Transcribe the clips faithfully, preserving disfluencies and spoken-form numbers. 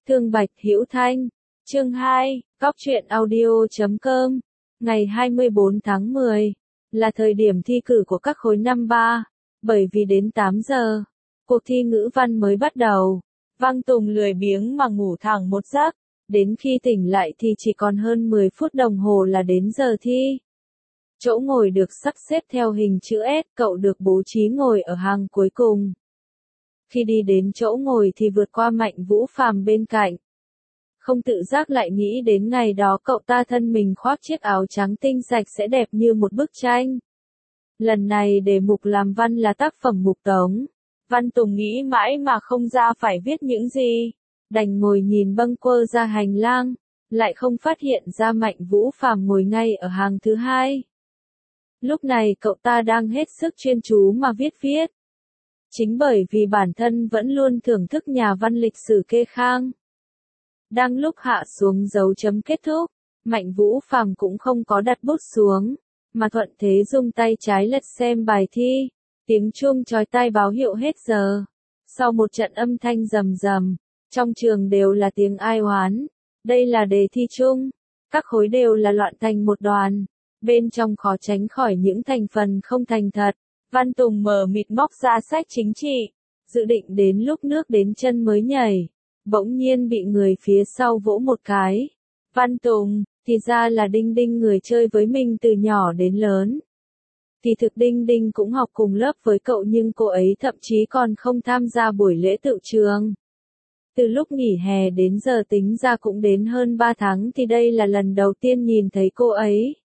Thương Bạch Hữu Thanh, chương hai, Góc truyện audio chấm com, ngày hai mươi bốn tháng mười, là thời điểm thi cử của các khối năm ba, bởi vì đến tám giờ, cuộc thi ngữ văn mới bắt đầu. Văn Tùng lười biếng mà ngủ thẳng một giấc, đến khi tỉnh lại thì chỉ còn hơn mười phút đồng hồ là đến giờ thi. Chỗ ngồi được sắp xếp theo hình chữ S, cậu được bố trí ngồi ở hàng cuối cùng. Khi đi đến chỗ ngồi thì vượt qua Mạnh Vũ Phàm bên cạnh. Không tự giác lại nghĩ đến ngày đó cậu ta thân mình khoác chiếc áo trắng tinh sạch sẽ đẹp như một bức tranh. Lần này đề mục làm văn là tác phẩm Mục Tống. Văn Tùng nghĩ mãi mà không ra phải viết những gì. Đành ngồi nhìn bâng quơ ra hành lang, lại không phát hiện ra Mạnh Vũ Phàm ngồi ngay ở hàng thứ hai. Lúc này cậu ta đang hết sức chuyên chú mà viết viết. Chính bởi vì bản thân vẫn luôn thưởng thức nhà văn lịch sử Kê Khang. Đang lúc hạ xuống dấu chấm kết thúc, Mạnh Vũ Phàm cũng không có đặt bút xuống, mà thuận thế dùng tay trái lật xem bài thi. Tiếng chuông chói tai báo hiệu hết giờ. Sau một trận âm thanh rầm rầm, trong trường đều là tiếng ai oán. Đây là đề thi chung, các khối đều là loạn thành một đoàn. Bên trong khó tránh khỏi những thành phần không thành thật. Văn Tùng mờ mịt móc ra sách chính trị, dự định đến lúc nước đến chân mới nhảy. Bỗng nhiên bị người phía sau vỗ một cái. Văn Tùng, thì ra là Đinh Đinh, người chơi với mình từ nhỏ đến lớn. Thì thực Đinh Đinh cũng học cùng lớp với cậu nhưng cô ấy thậm chí còn không tham gia buổi lễ tựu trường. Từ lúc nghỉ hè đến giờ tính ra cũng đến hơn ba tháng thì đây là lần đầu tiên nhìn thấy cô ấy.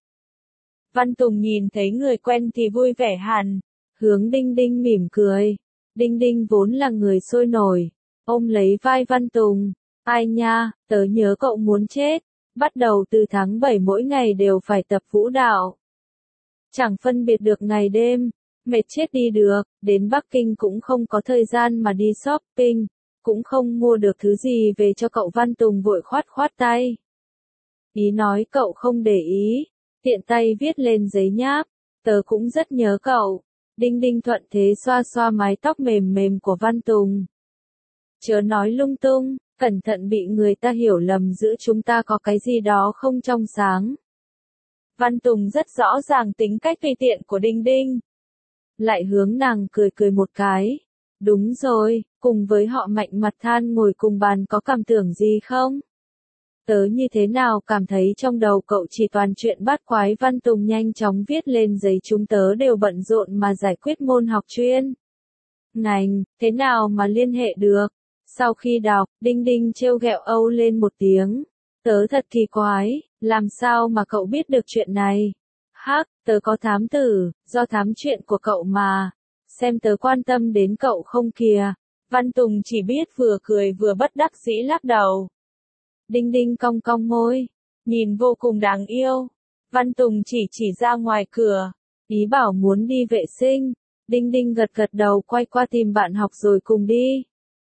Văn Tùng nhìn thấy người quen thì vui vẻ hẳn, hướng Đinh Đinh mỉm cười. Đinh Đinh vốn là người sôi nổi, ôm lấy vai Văn Tùng. Ai nha, tớ nhớ cậu muốn chết, bắt đầu từ tháng bảy mỗi ngày đều phải tập vũ đạo. Chẳng phân biệt được ngày đêm, mệt chết đi được, đến Bắc Kinh cũng không có thời gian mà đi shopping, cũng không mua được thứ gì về cho cậu. Văn Tùng vội khoát khoát tay. Ý nói cậu không để ý, tiện tay viết lên giấy nháp, tớ cũng rất nhớ cậu. Đinh Đinh thuận thế xoa xoa mái tóc mềm mềm của Văn Tùng. Chớ nói lung tung, cẩn thận bị người ta hiểu lầm giữa chúng ta có cái gì đó không trong sáng. Văn Tùng rất rõ ràng tính cách tùy tiện của Đinh Đinh. Lại hướng nàng cười cười một cái. Đúng rồi, cùng với họ Mạnh mặt than ngồi cùng bàn có cảm tưởng gì không? Tớ như thế nào cảm thấy trong đầu cậu chỉ toàn chuyện bát quái. Văn Tùng nhanh chóng viết lên giấy, chúng tớ đều bận rộn mà giải quyết môn học chuyên ngành, thế nào mà liên hệ được? Sau khi đọc, Đinh Đinh trêu ghẹo âu lên một tiếng. Tớ thật kỳ quái, làm sao mà cậu biết được chuyện này? Hắc, tớ có thám tử, do thám chuyện của cậu mà. Xem tớ quan tâm đến cậu không kìa. Văn Tùng chỉ biết vừa cười vừa bất đắc dĩ lắc đầu. Đinh Đinh cong cong môi, nhìn vô cùng đáng yêu. Văn Tùng chỉ chỉ ra ngoài cửa, ý bảo muốn đi vệ sinh. Đinh Đinh gật gật đầu, quay qua tìm bạn học rồi cùng đi.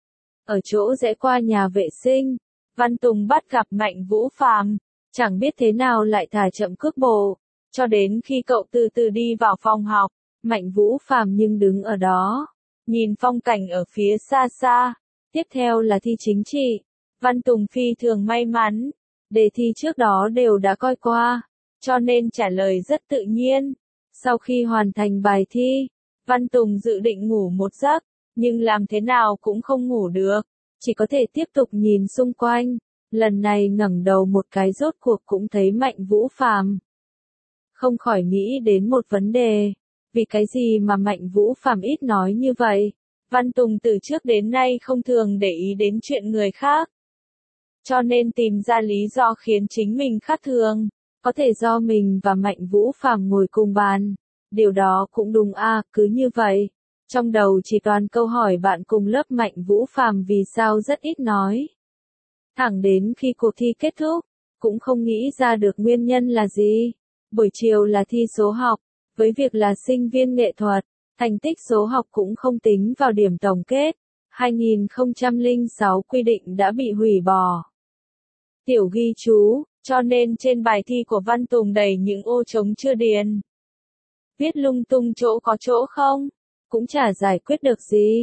Ở chỗ rẽ qua nhà vệ sinh, Văn Tùng bắt gặp Mạnh Vũ Phàm, chẳng biết thế nào lại thả chậm cước bộ, cho đến khi cậu từ từ đi vào phòng học, Mạnh Vũ Phàm nhưng đứng ở đó, nhìn phong cảnh ở phía xa xa. Tiếp theo là thi chính trị. Văn Tùng phi thường may mắn, đề thi trước đó đều đã coi qua, cho nên trả lời rất tự nhiên. Sau khi hoàn thành bài thi, Văn Tùng dự định ngủ một giấc, nhưng làm thế nào cũng không ngủ được, chỉ có thể tiếp tục nhìn xung quanh. Lần này ngẩng đầu một cái rốt cuộc cũng thấy Mạnh Vũ Phàm. Không khỏi nghĩ đến một vấn đề, vì cái gì mà Mạnh Vũ Phàm ít nói như vậy? Văn Tùng từ trước đến nay không thường để ý đến chuyện người khác, cho nên tìm ra lý do khiến chính mình khác thường. Có thể do mình và Mạnh Vũ Phàm ngồi cùng bàn. Điều đó cũng đúng à, cứ như vậy. Trong đầu chỉ toàn câu hỏi bạn cùng lớp Mạnh Vũ Phàm vì sao rất ít nói. Thẳng đến khi cuộc thi kết thúc, cũng không nghĩ ra được nguyên nhân là gì. Buổi chiều là thi số học, với việc là sinh viên nghệ thuật, thành tích số học cũng không tính vào điểm tổng kết. hai nghìn không trăm lẻ sáu quy định đã bị hủy bỏ. Tiểu ghi chú, cho nên trên bài thi của Văn Tùng đầy những ô trống chưa điền. Viết lung tung chỗ có chỗ không, cũng chả giải quyết được gì.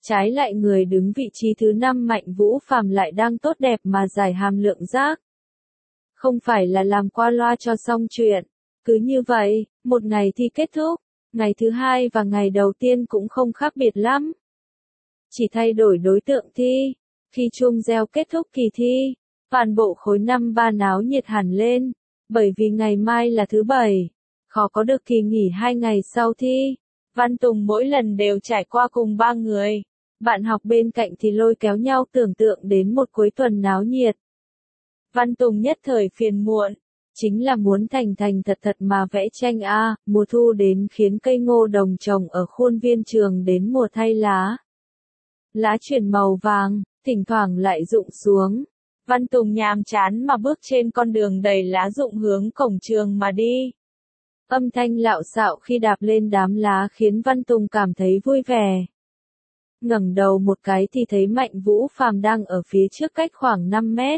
Trái lại người đứng vị trí thứ năm Mạnh Vũ Phàm lại đang tốt đẹp mà giải hàm lượng giác. Không phải là làm qua loa cho xong chuyện. Cứ như vậy, một ngày thi kết thúc, ngày thứ hai và ngày đầu tiên cũng không khác biệt lắm. Chỉ thay đổi đối tượng thi. Khi chuông reo kết thúc kỳ thi, toàn bộ khối năm ba náo nhiệt hẳn lên, bởi vì ngày mai là thứ bảy, khó có được kỳ nghỉ hai ngày sau thi. Văn Tùng mỗi lần đều trải qua cùng ba người. Bạn học bên cạnh thì lôi kéo nhau tưởng tượng đến một cuối tuần náo nhiệt. Văn Tùng nhất thời phiền muộn, chính là muốn thành thành thật thật mà vẽ tranh a, à, mùa thu đến khiến cây ngô đồng trồng ở khuôn viên trường đến mùa thay lá. Lá chuyển màu vàng, thỉnh thoảng lại rụng xuống. Văn Tùng nhàm chán mà bước trên con đường đầy lá rụng hướng cổng trường mà đi. Âm thanh lạo xạo khi đạp lên đám lá khiến Văn Tùng cảm thấy vui vẻ. Ngẩng đầu một cái thì thấy Mạnh Vũ Phàm đang ở phía trước cách khoảng năm mét.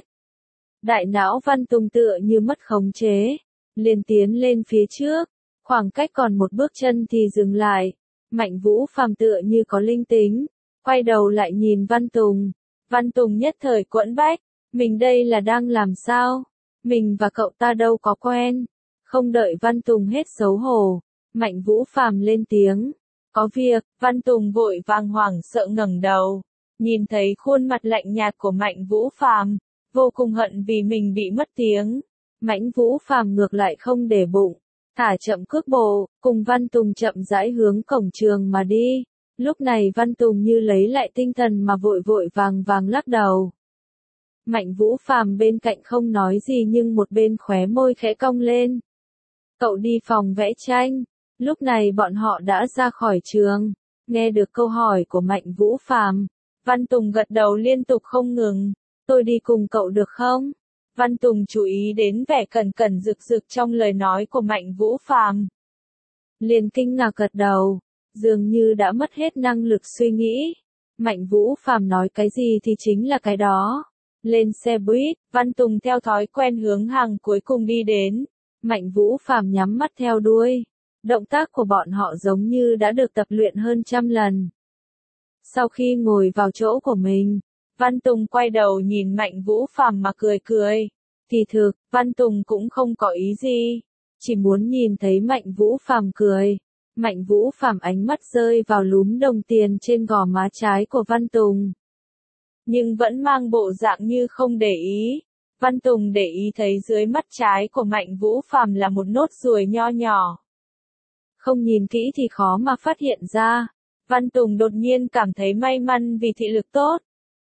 Đại não Văn Tùng tựa như mất khống chế, liền tiến lên phía trước, khoảng cách còn một bước chân thì dừng lại. Mạnh Vũ Phàm tựa như có linh tính, quay đầu lại nhìn Văn Tùng. Văn Tùng nhất thời quẫn bách, mình đây là đang làm sao? Mình và cậu ta đâu có quen. Không đợi Văn Tùng hết xấu hổ, Mạnh Vũ Phàm lên tiếng. Có việc. Văn Tùng vội vàng hoảng sợ ngẩng đầu, nhìn thấy khuôn mặt lạnh nhạt của Mạnh Vũ Phàm, vô cùng hận vì mình bị mất tiếng. Mạnh Vũ Phàm ngược lại không để bụng, thả chậm cước bộ, cùng Văn Tùng chậm rãi hướng cổng trường mà đi. Lúc này Văn Tùng như lấy lại tinh thần mà vội vội vàng vàng lắc đầu. Mạnh Vũ Phàm bên cạnh không nói gì nhưng một bên khóe môi khẽ cong lên. Cậu đi phòng vẽ tranh. Lúc này bọn họ đã ra khỏi trường. Nghe được câu hỏi của Mạnh Vũ Phàm, Văn Tùng gật đầu liên tục không ngừng. Tôi đi cùng cậu được không? Văn Tùng chú ý đến vẻ cẩn cẩn rực rực trong lời nói của Mạnh Vũ Phàm, liền kinh ngạc gật đầu, dường như đã mất hết năng lực suy nghĩ. Mạnh Vũ Phàm nói cái gì thì chính là cái đó. Lên xe buýt, Văn Tùng theo thói quen hướng hàng cuối cùng đi đến. Mạnh Vũ Phàm nhắm mắt theo đuôi. Động tác của bọn họ giống như đã được tập luyện hơn trăm lần. Sau khi ngồi vào chỗ của mình, Văn Tùng quay đầu nhìn Mạnh Vũ Phàm mà cười cười. Thì thực, Văn Tùng cũng không có ý gì, chỉ muốn nhìn thấy Mạnh Vũ Phàm cười. Mạnh Vũ Phàm ánh mắt rơi vào lúm đồng tiền trên gò má trái của Văn Tùng, nhưng vẫn mang bộ dạng như không để ý. Văn Tùng để ý thấy dưới mắt trái của Mạnh Vũ Phàm là một nốt ruồi nho nhỏ. Không nhìn kỹ thì khó mà phát hiện ra. Văn Tùng đột nhiên cảm thấy may mắn vì thị lực tốt.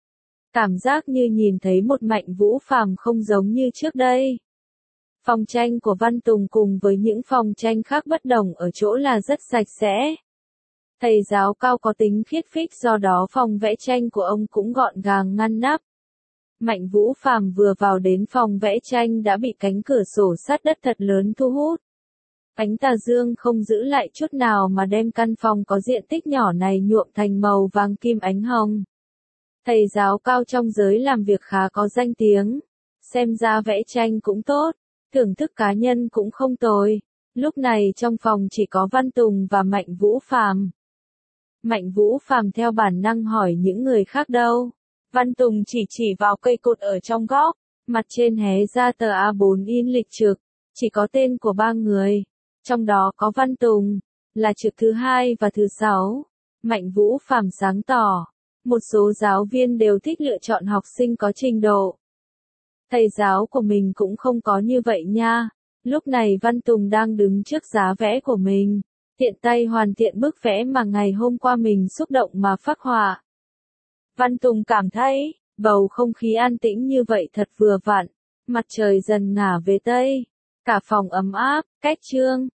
Cảm giác như nhìn thấy một Mạnh Vũ Phàm không giống như trước đây. Phòng tranh của Văn Tùng cùng với những phòng tranh khác bất đồng ở chỗ là rất sạch sẽ. Thầy giáo cao có tính khiết phích, do đó phòng vẽ tranh của ông cũng gọn gàng ngăn nắp. Mạnh Vũ Phàm vừa vào đến phòng vẽ tranh đã bị cánh cửa sổ sát đất thật lớn thu hút. Ánh tà dương không giữ lại chút nào mà đem căn phòng có diện tích nhỏ này nhuộm thành màu vàng kim ánh hồng. Thầy giáo cao trong giới làm việc khá có danh tiếng. Xem ra vẽ tranh cũng tốt, thưởng thức cá nhân cũng không tồi. Lúc này trong phòng chỉ có Văn Tùng và Mạnh Vũ Phàm. Mạnh Vũ Phàm theo bản năng hỏi những người khác đâu. Văn Tùng chỉ chỉ vào cây cột ở trong góc, mặt trên hé ra tờ A bốn in lịch trực, chỉ có tên của ba người. Trong đó có Văn Tùng, là trực thứ hai và thứ sáu. Mạnh Vũ Phàm sáng tỏ, một số giáo viên đều thích lựa chọn học sinh có trình độ. Thầy giáo của mình cũng không có như vậy nha. Lúc này Văn Tùng đang đứng trước giá vẽ của mình, tiện tay hoàn thiện bức vẽ mà ngày hôm qua mình xúc động mà phác họa. Văn Tùng cảm thấy, bầu không khí an tĩnh như vậy thật vừa vặn. Mặt trời dần ngả về tây, cả phòng ấm áp. Cách chương